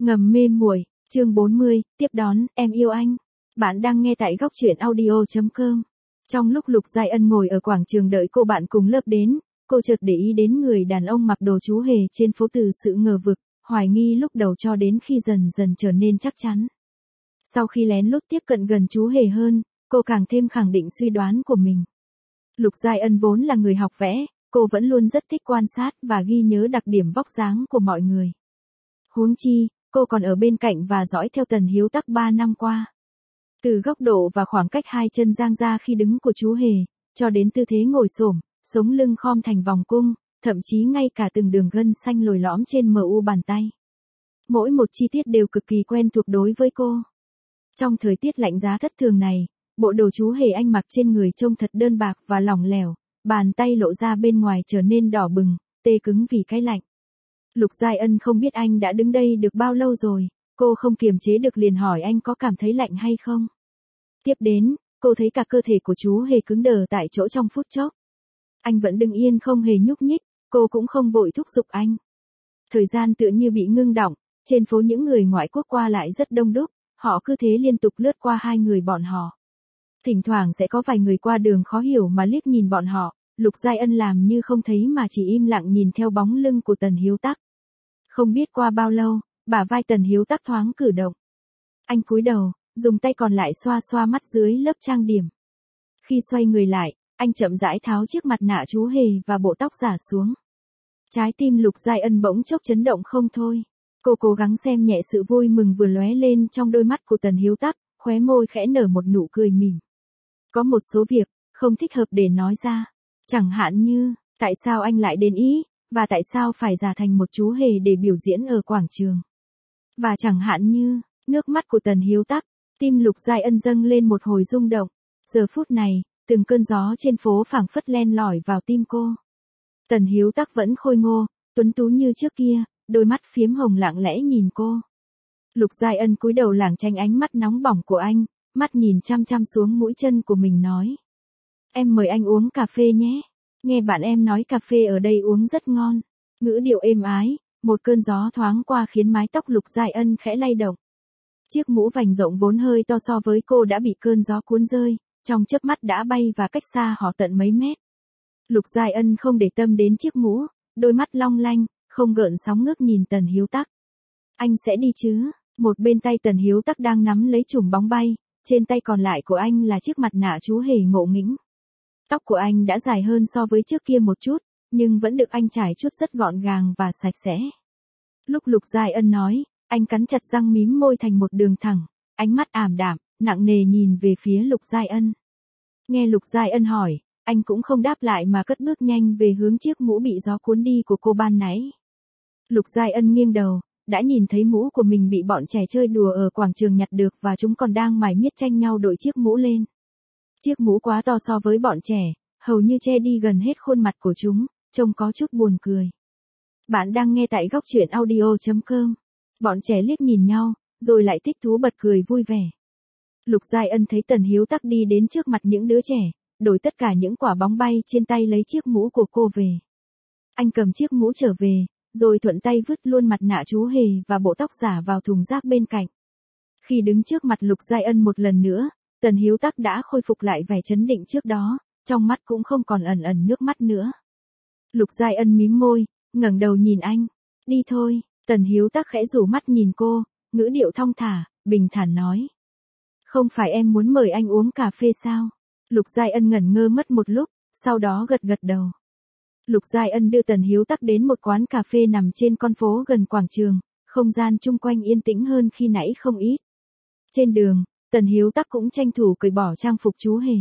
Ngầm mê muội, chương 40, tiếp đón, em yêu anh. Bạn đang nghe tại góc truyện audio.com. Trong lúc Lục Giai Ân ngồi ở quảng trường đợi cô bạn cùng lớp đến, cô chợt để ý đến người đàn ông mặc đồ chú hề trên phố từ sự ngờ vực, hoài nghi lúc đầu cho đến khi dần dần trở nên chắc chắn. Sau khi lén lút tiếp cận gần chú hề hơn, cô càng thêm khẳng định suy đoán của mình. Lục Giai Ân vốn là người học vẽ, cô vẫn luôn rất thích quan sát và ghi nhớ đặc điểm vóc dáng của mọi người. Huống chi, cô còn ở bên cạnh và dõi theo Tần Hiếu Tắc 3 năm qua. Từ góc độ và khoảng cách hai chân dang ra khi đứng của chú hề, cho đến tư thế ngồi xổm, sống lưng khom thành vòng cung, thậm chí ngay cả từng đường gân xanh lồi lõm trên mu bàn tay. Mỗi một chi tiết đều cực kỳ quen thuộc đối với cô. Trong thời tiết lạnh giá thất thường này, bộ đồ chú hề anh mặc trên người trông thật đơn bạc và lỏng lẻo, bàn tay lộ ra bên ngoài trở nên đỏ bừng, tê cứng vì cái lạnh. Lục Giai Ân không biết anh đã đứng đây được bao lâu rồi, cô không kiềm chế được liền hỏi anh có cảm thấy lạnh hay không. Tiếp đến, cô thấy cả cơ thể của chú hề cứng đờ tại chỗ trong phút chốc. Anh vẫn đứng yên không hề nhúc nhích, cô cũng không vội thúc giục anh. Thời gian tựa như bị ngưng đọng, trên phố những người ngoại quốc qua lại rất đông đúc, họ cứ thế liên tục lướt qua hai người bọn họ. Thỉnh thoảng sẽ có vài người qua đường khó hiểu mà liếc nhìn bọn họ, Lục Giai Ân làm như không thấy mà chỉ im lặng nhìn theo bóng lưng của Tần Hiếu Tắc. Không biết qua bao lâu, bả vai Tần Hiếu Tắc thoáng cử động. Anh cúi đầu, dùng tay còn lại xoa xoa mắt dưới lớp trang điểm. Khi xoay người lại, anh chậm rãi tháo chiếc mặt nạ chú hề và bộ tóc giả xuống. Trái tim Lục Giai Ân bỗng chốc chấn động không thôi. Cô cố gắng xem nhẹ sự vui mừng vừa lóe lên trong đôi mắt của Tần Hiếu Tắc, khóe môi khẽ nở một nụ cười mỉm. Có một số việc, không thích hợp để nói ra. Chẳng hạn như, tại sao anh lại đến Ý, và tại sao phải giả thành một chú hề để biểu diễn ở quảng trường. Và chẳng hạn như, nước mắt của Tần Hiếu Tắc, tim Lục Giai Ân dâng lên một hồi rung động. Giờ phút này, từng cơn gió trên phố phảng phất len lỏi vào tim cô. Tần Hiếu Tắc vẫn khôi ngô, tuấn tú như trước kia, đôi mắt phiếm hồng lặng lẽ nhìn cô. Lục Giai Ân cúi đầu lảng tránh ánh mắt nóng bỏng của anh, mắt nhìn chăm chăm xuống mũi chân của mình nói. Em mời anh uống cà phê nhé. Nghe bạn em nói cà phê ở đây uống rất ngon. Ngữ điệu êm ái, một cơn gió thoáng qua khiến mái tóc Lục Giai Ân khẽ lay động. Chiếc mũ vành rộng vốn hơi to so với cô đã bị cơn gió cuốn rơi, trong chớp mắt đã bay và cách xa họ tận mấy mét. Lục Giai Ân không để tâm đến chiếc mũ, đôi mắt long lanh, không gợn sóng ngước nhìn Tần Hiếu Tắc. Anh sẽ đi chứ? Một bên tay Tần Hiếu Tắc đang nắm lấy chùm bóng bay, trên tay còn lại của anh là chiếc mặt nạ chú hề ngộ nghĩnh. Tóc của anh đã dài hơn so với trước kia một chút, nhưng vẫn được anh trải chuốt rất gọn gàng và sạch sẽ. Lúc Lục Giai Ân nói, anh cắn chặt răng mím môi thành một đường thẳng, ánh mắt ảm đạm, nặng nề nhìn về phía Lục Giai Ân. Nghe Lục Giai Ân hỏi, anh cũng không đáp lại mà cất bước nhanh về hướng chiếc mũ bị gió cuốn đi của cô ban nãy. Lục Giai Ân nghiêng đầu, đã nhìn thấy mũ của mình bị bọn trẻ chơi đùa ở quảng trường nhặt được và chúng còn đang mải miết tranh nhau đội chiếc mũ lên. Chiếc mũ quá to so với bọn trẻ, hầu như che đi gần hết khuôn mặt của chúng, trông có chút buồn cười. Bạn đang nghe tại góc truyện audio.com. Bọn trẻ liếc nhìn nhau, rồi lại thích thú bật cười vui vẻ. Lục Giai Ân thấy Tần Hiếu Tắc đi đến trước mặt những đứa trẻ, đổi tất cả những quả bóng bay trên tay lấy chiếc mũ của cô về. Anh cầm chiếc mũ trở về, rồi thuận tay vứt luôn mặt nạ chú hề và bộ tóc giả vào thùng rác bên cạnh. Khi đứng trước mặt Lục Giai Ân một lần nữa, Tần Hiếu Tắc đã khôi phục lại vẻ trấn định trước đó, trong mắt cũng không còn ẩn ẩn nước mắt nữa. Lục Giai Ân mím môi, ngẩng đầu nhìn anh. Đi thôi, Tần Hiếu Tắc khẽ rủ mắt nhìn cô, ngữ điệu thong thả, bình thản nói. Không phải em muốn mời anh uống cà phê sao? Lục Giai Ân ngẩn ngơ mất một lúc, sau đó gật gật đầu. Lục Giai Ân đưa Tần Hiếu Tắc đến một quán cà phê nằm trên con phố gần quảng trường, không gian chung quanh yên tĩnh hơn khi nãy không ít. Trên đường, Tần Hiếu Tắc cũng tranh thủ cởi bỏ trang phục chú hề.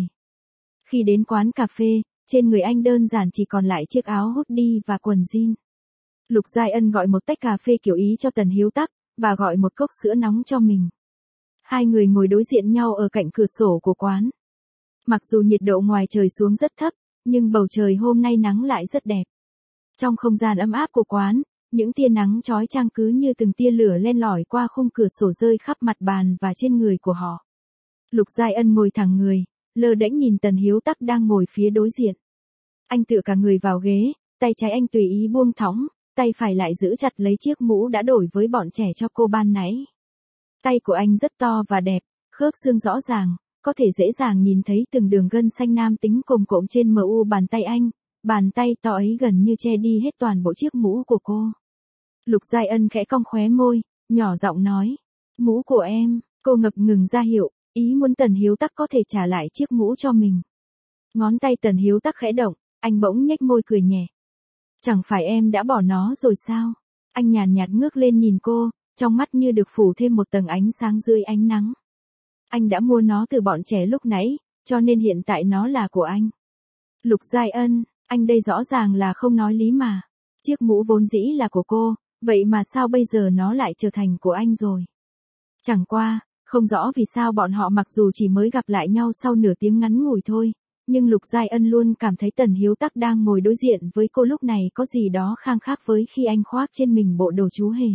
Khi đến quán cà phê, trên người anh đơn giản chỉ còn lại chiếc áo hoodie và quần jean. Lục Giai Ân gọi một tách cà phê kiểu Ý cho Tần Hiếu Tắc, và gọi một cốc sữa nóng cho mình. Hai người ngồi đối diện nhau ở cạnh cửa sổ của quán. Mặc dù nhiệt độ ngoài trời xuống rất thấp, nhưng bầu trời hôm nay nắng lại rất đẹp. Trong không gian ấm áp của quán, những tia nắng chói chang cứ như từng tia lửa len lỏi qua khung cửa sổ rơi khắp mặt bàn và trên người của họ. Lục Giai Ân ngồi thẳng người, lơ đễnh nhìn Tần Hiếu Tắc đang ngồi phía đối diện. Anh tựa cả người vào ghế, tay trái anh tùy ý buông thõng, tay phải lại giữ chặt lấy chiếc mũ đã đổi với bọn trẻ cho cô ban nãy. Tay của anh rất to và đẹp, khớp xương rõ ràng, có thể dễ dàng nhìn thấy từng đường gân xanh nam tính cồm cộm trên mu bàn tay anh, bàn tay to ấy gần như che đi hết toàn bộ chiếc mũ của cô. Lục Giai Ân khẽ cong khóe môi, nhỏ giọng nói, mũ của em, cô ngập ngừng ra hiệu, ý muốn Tần Hiếu Tắc có thể trả lại chiếc mũ cho mình. Ngón tay Tần Hiếu Tắc khẽ động, anh bỗng nhếch môi cười nhẹ. Chẳng phải em đã bỏ nó rồi sao? Anh nhàn nhạt ngước lên nhìn cô, trong mắt như được phủ thêm một tầng ánh sáng dưới ánh nắng. Anh đã mua nó từ bọn trẻ lúc nãy, cho nên hiện tại nó là của anh. Lục Giai Ân, anh đây rõ ràng là không nói lý mà. Chiếc mũ vốn dĩ là của cô, vậy mà sao bây giờ nó lại trở thành của anh rồi? Chẳng qua, không rõ vì sao bọn họ mặc dù chỉ mới gặp lại nhau sau nửa tiếng ngắn ngủi thôi, nhưng Lục Giai Ân luôn cảm thấy Tần Hiếu Tắc đang ngồi đối diện với cô lúc này có gì đó khang khác với khi anh khoác trên mình bộ đồ chú hề.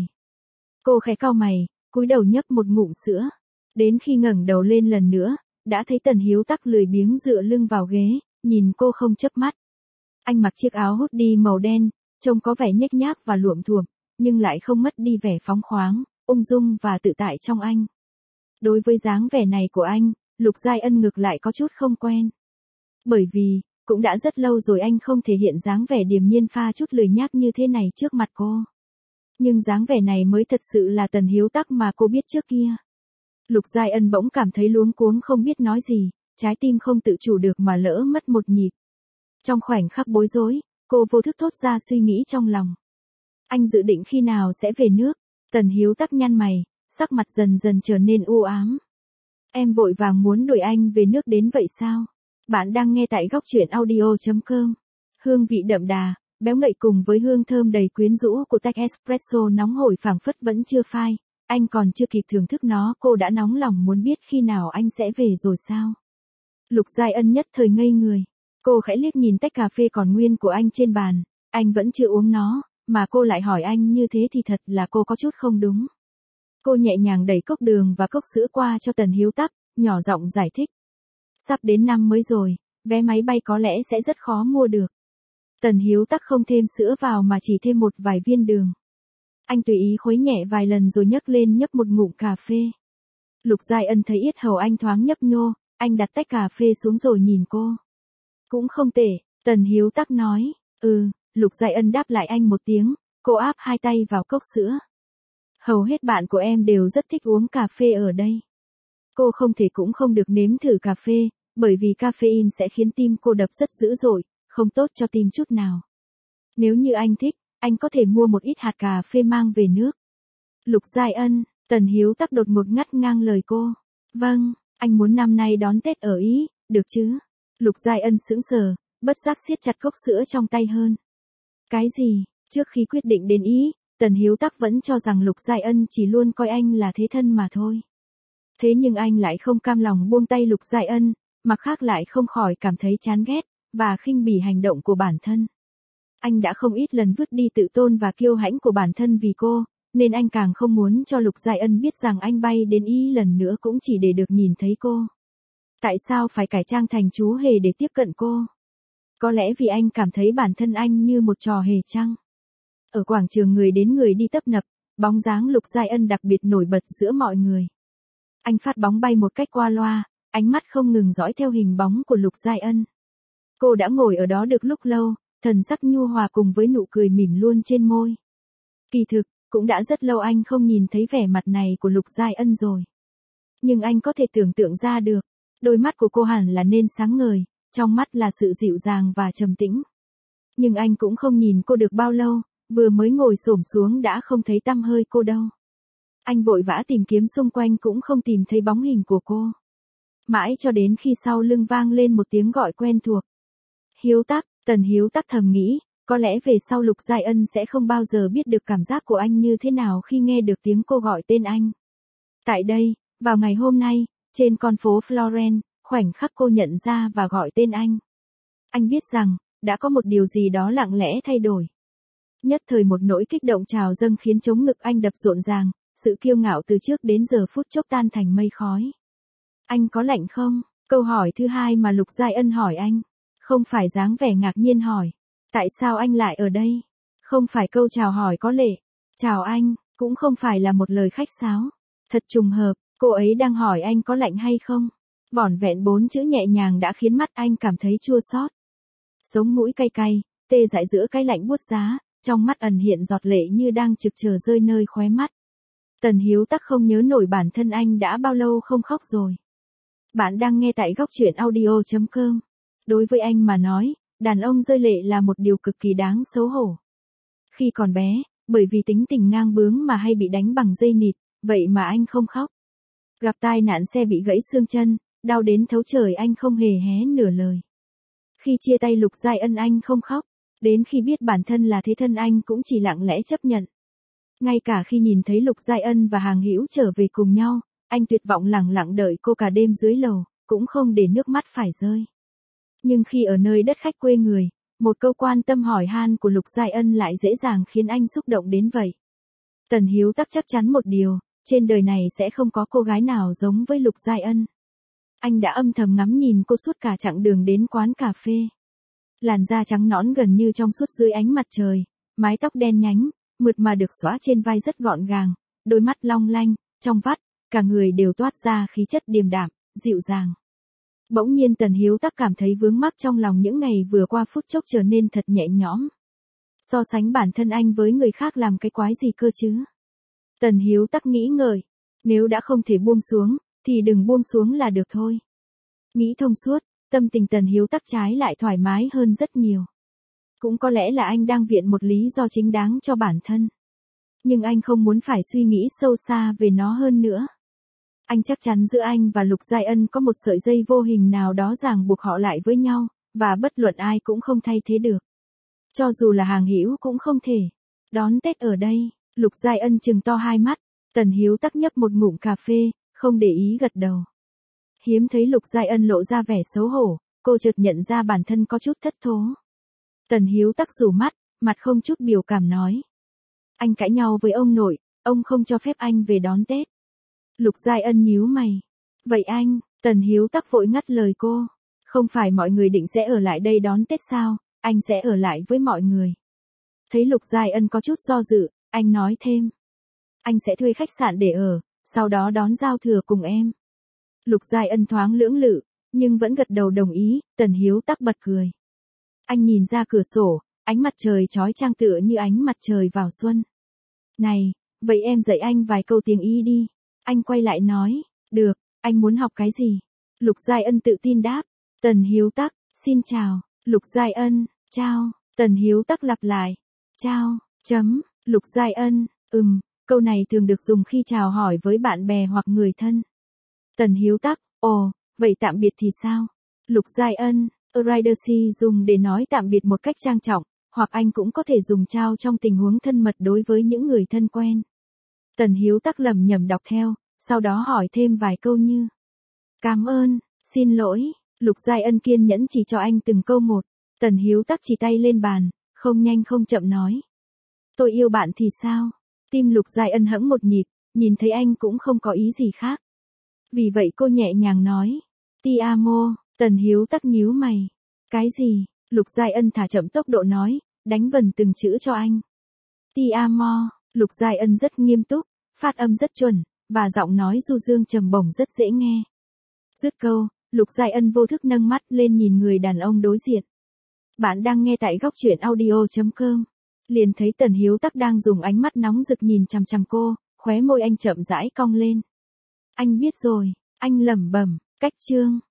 Cô khẽ cau mày, cúi đầu nhấp một ngụm sữa. Đến khi ngẩng đầu lên lần nữa, đã thấy Tần Hiếu Tắc lười biếng dựa lưng vào ghế, nhìn cô không chớp mắt. Anh mặc chiếc áo hoodie màu đen, trông có vẻ nhếch nhác và luộm thuộm, nhưng lại không mất đi vẻ phóng khoáng, ung dung và tự tại trong anh. Đối với dáng vẻ này của anh, Lục Giai Ân ngược lại có chút không quen. Bởi vì, cũng đã rất lâu rồi anh không thể hiện dáng vẻ điềm nhiên pha chút lười nhác như thế này trước mặt cô. Nhưng dáng vẻ này mới thật sự là Tần Hiếu Tắc mà cô biết trước kia. Lục Giai Ân bỗng cảm thấy luống cuống không biết nói gì, trái tim không tự chủ được mà lỡ mất một nhịp. Trong khoảnh khắc bối rối, cô vô thức thốt ra suy nghĩ trong lòng. Anh dự định khi nào sẽ về nước? Tần Hiếu Tắc nhăn mày, sắc mặt dần dần trở nên u ám. Em vội vàng muốn đuổi anh về nước đến vậy sao? Bạn đang nghe tại góc truyện audio.com. Hương vị đậm đà, béo ngậy cùng với hương thơm đầy quyến rũ của tách espresso nóng hổi phảng phất vẫn chưa phai. Anh còn chưa kịp thưởng thức nó, cô đã nóng lòng muốn biết khi nào anh sẽ về rồi sao? Lục Giai Ân nhất thời ngây người. Cô khẽ liếc nhìn tách cà phê còn nguyên của anh trên bàn, anh vẫn chưa uống nó, mà cô lại hỏi anh như thế thì thật là cô có chút không đúng. Cô nhẹ nhàng đẩy cốc đường và cốc sữa qua cho Tần Hiếu Tắc, nhỏ giọng giải thích. Sắp đến năm mới rồi, vé máy bay có lẽ sẽ rất khó mua được. Tần Hiếu Tắc không thêm sữa vào mà chỉ thêm một vài viên đường. Anh tùy ý khuấy nhẹ vài lần rồi nhấc lên nhấp một ngụm cà phê. Lục Giai Ân thấy yết hầu anh thoáng nhấp nhô, anh đặt tách cà phê xuống rồi nhìn cô. Cũng không tệ, Tần Hiếu Tắc nói. Lục Giai Ân đáp lại anh một tiếng, cô áp hai tay vào cốc sữa. Hầu hết bạn của em đều rất thích uống cà phê ở đây. Cô không thể cũng không được nếm thử cà phê, bởi vì caffeine sẽ khiến tim cô đập rất dữ dội, không tốt cho tim chút nào. Nếu như anh thích, anh có thể mua một ít hạt cà phê mang về nước. Lục Giai Ân, Tần Hiếu Tắc đột ngột ngắt ngang lời cô. Vâng, anh muốn năm nay đón Tết ở Ý, được chứ? Lục Giai Ân sững sờ, bất giác siết chặt cốc sữa trong tay hơn. Cái gì? Trước khi quyết định đến Ý, Tần Hiếu Tắc vẫn cho rằng Lục Giai Ân chỉ luôn coi anh là thế thân mà thôi. Thế nhưng anh lại không cam lòng buông tay Lục Giai Ân, mặt khác lại không khỏi cảm thấy chán ghét, và khinh bỉ hành động của bản thân. Anh đã không ít lần vứt đi tự tôn và kiêu hãnh của bản thân vì cô, nên anh càng không muốn cho Lục Giai Ân biết rằng anh bay đến Ý lần nữa cũng chỉ để được nhìn thấy cô. Tại sao phải cải trang thành chú hề để tiếp cận cô? Có lẽ vì anh cảm thấy bản thân anh như một trò hề chăng? Ở quảng trường người đến người đi tấp nập, bóng dáng Lục Giai Ân đặc biệt nổi bật giữa mọi người. Anh phát bóng bay một cách qua loa, ánh mắt không ngừng dõi theo hình bóng của Lục Giai Ân. Cô đã ngồi ở đó được lúc lâu, thần sắc nhu hòa cùng với nụ cười mỉm luôn trên môi. Kỳ thực, cũng đã rất lâu anh không nhìn thấy vẻ mặt này của Lục Giai Ân rồi. Nhưng anh có thể tưởng tượng ra được, đôi mắt của cô hẳn là nên sáng ngời, trong mắt là sự dịu dàng và trầm tĩnh. Nhưng anh cũng không nhìn cô được bao lâu, vừa mới ngồi xổm xuống đã không thấy tăm hơi cô đâu. Anh vội vã tìm kiếm xung quanh cũng không tìm thấy bóng hình của cô. Mãi cho đến khi sau lưng vang lên một tiếng gọi quen thuộc. Hiếu Tắc, Tần Hiếu Tắc thầm nghĩ, có lẽ về sau Lục Giai Ân sẽ không bao giờ biết được cảm giác của anh như thế nào khi nghe được tiếng cô gọi tên anh. Tại đây, vào ngày hôm nay, trên con phố Florence, khoảnh khắc cô nhận ra và gọi tên anh. Anh biết rằng, đã có một điều gì đó lặng lẽ thay đổi. Nhất thời một nỗi kích động trào dâng khiến trống ngực anh đập rộn ràng, sự kiêu ngạo từ trước đến giờ phút chốc tan thành mây khói. Anh có lạnh không? Câu hỏi thứ hai mà Lục Giai Ân hỏi anh. Không phải dáng vẻ ngạc nhiên hỏi. Tại sao anh lại ở đây? Không phải câu chào hỏi có lệ. Chào anh, cũng không phải là một lời khách sáo. Thật trùng hợp, cô ấy đang hỏi anh có lạnh hay không. Vỏn vẹn 4 chữ nhẹ nhàng đã khiến mắt anh cảm thấy chua xót. Sống mũi cay cay, tê dại giữa cái lạnh buốt giá, trong mắt ẩn hiện giọt lệ như đang trực chờ rơi nơi khóe mắt. Tần Hiếu Tắc không nhớ nổi bản thân anh đã bao lâu không khóc rồi. Bạn đang nghe tại góc truyện audio.com. Đối với anh mà nói, đàn ông rơi lệ là một điều cực kỳ đáng xấu hổ. Khi còn bé, bởi vì tính tình ngang bướng mà hay bị đánh bằng dây nịt, vậy mà anh không khóc. Gặp tai nạn xe bị gãy xương chân, đau đến thấu trời anh không hề hé nửa lời. Khi chia tay Lục Giai Ân anh không khóc, đến khi biết bản thân là thế thân anh cũng chỉ lặng lẽ chấp nhận. Ngay cả khi nhìn thấy Lục Giai Ân và Hàng Hữu trở về cùng nhau, anh tuyệt vọng lẳng lặng đợi cô cả đêm dưới lầu, cũng không để nước mắt phải rơi. Nhưng khi ở nơi đất khách quê người, một câu quan tâm hỏi han của Lục Giai Ân lại dễ dàng khiến anh xúc động đến vậy. Tần Hiếu Tắc chắc chắn một điều, trên đời này sẽ không có cô gái nào giống với Lục Giai Ân. Anh đã âm thầm ngắm nhìn cô suốt cả chặng đường đến quán cà phê. Làn da trắng nõn gần như trong suốt dưới ánh mặt trời, mái tóc đen nhánh, mượt mà được xõa trên vai rất gọn gàng, đôi mắt long lanh, trong vắt, cả người đều toát ra khí chất điềm đạm, dịu dàng. Bỗng nhiên Tần Hiếu Tắc cảm thấy vướng mắc trong lòng những ngày vừa qua phút chốc trở nên thật nhẹ nhõm. So sánh bản thân anh với người khác làm cái quái gì cơ chứ? Tần Hiếu Tắc nghĩ ngợi, nếu đã không thể buông xuống, thì đừng buông xuống là được thôi. Nghĩ thông suốt, tâm tình Tần Hiếu Tắc trái lại thoải mái hơn rất nhiều. Cũng có lẽ là anh đang viện một lý do chính đáng cho bản thân. Nhưng anh không muốn phải suy nghĩ sâu xa về nó hơn nữa. Anh chắc chắn giữa anh và Lục Giai Ân có một sợi dây vô hình nào đó ràng buộc họ lại với nhau, và bất luận ai cũng không thay thế được. Cho dù là Hàng Hữu cũng không thể. Đón Tết ở đây, Lục Giai Ân trừng to hai mắt, Tần Hiếu Tắc nhấp một ngụm cà phê, không để ý gật đầu. Hiếm thấy Lục Giai Ân lộ ra vẻ xấu hổ, cô chợt nhận ra bản thân có chút thất thố. Tần Hiếu Tắc rủ mắt, mặt không chút biểu cảm nói. Anh cãi nhau với ông nội, ông không cho phép anh về đón Tết. Lục Giai Ân nhíu mày. Vậy anh, Tần Hiếu Tắc vội ngắt lời cô. Không phải mọi người định sẽ ở lại đây đón Tết sao, anh sẽ ở lại với mọi người. Thấy Lục Giai Ân có chút do dự, anh nói thêm. Anh sẽ thuê khách sạn để ở, sau đó đón giao thừa cùng em. Lục Giai Ân thoáng lưỡng lự, nhưng vẫn gật đầu đồng ý, Tần Hiếu Tắc bật cười. Anh nhìn ra cửa sổ, ánh mặt trời chói chang tựa như ánh mặt trời vào xuân. Này, vậy em dạy anh vài câu tiếng Y đi. Anh quay lại nói, được, anh muốn học cái gì? Lục Giai Ân tự tin đáp. Tần Hiếu Tắc, xin chào. Lục Giai Ân, chào. Tần Hiếu Tắc lặp lại. Chào, Lục Giai Ân, câu này thường được dùng khi chào hỏi với bạn bè hoặc người thân. Tần Hiếu Tắc, ồ, vậy tạm biệt thì sao? Lục Giai Ân, Aridersi dùng để nói tạm biệt một cách trang trọng, hoặc anh cũng có thể dùng chào trong tình huống thân mật đối với những người thân quen. Tần Hiếu Tắc lẩm nhẩm đọc theo, sau đó hỏi thêm vài câu như. Cảm ơn, xin lỗi, Lục Giai Ân kiên nhẫn chỉ cho anh từng câu một. Tần Hiếu Tắc chỉ tay lên bàn, không nhanh không chậm nói. Tôi yêu bạn thì sao? Tim Lục Giai Ân hẫng một nhịp, nhìn thấy anh cũng không có ý gì khác. Vì vậy cô nhẹ nhàng nói. Ti amo, Tần Hiếu Tắc nhíu mày. Cái gì? Lục Giai Ân thả chậm tốc độ nói, đánh vần từng chữ cho anh. Ti amo, Lục Giai Ân rất nghiêm túc, phát âm rất chuẩn, và giọng nói du dương trầm bổng rất dễ nghe. Dứt câu, Lục Giai Ân vô thức nâng mắt lên nhìn người đàn ông đối diện. Bạn đang nghe tại góc truyện audio.com. Liền thấy Tần Hiếu Tắc đang dùng ánh mắt nóng rực nhìn chằm chằm cô, khóe môi anh chậm rãi cong lên. Anh biết rồi, anh lẩm bẩm, cách chương.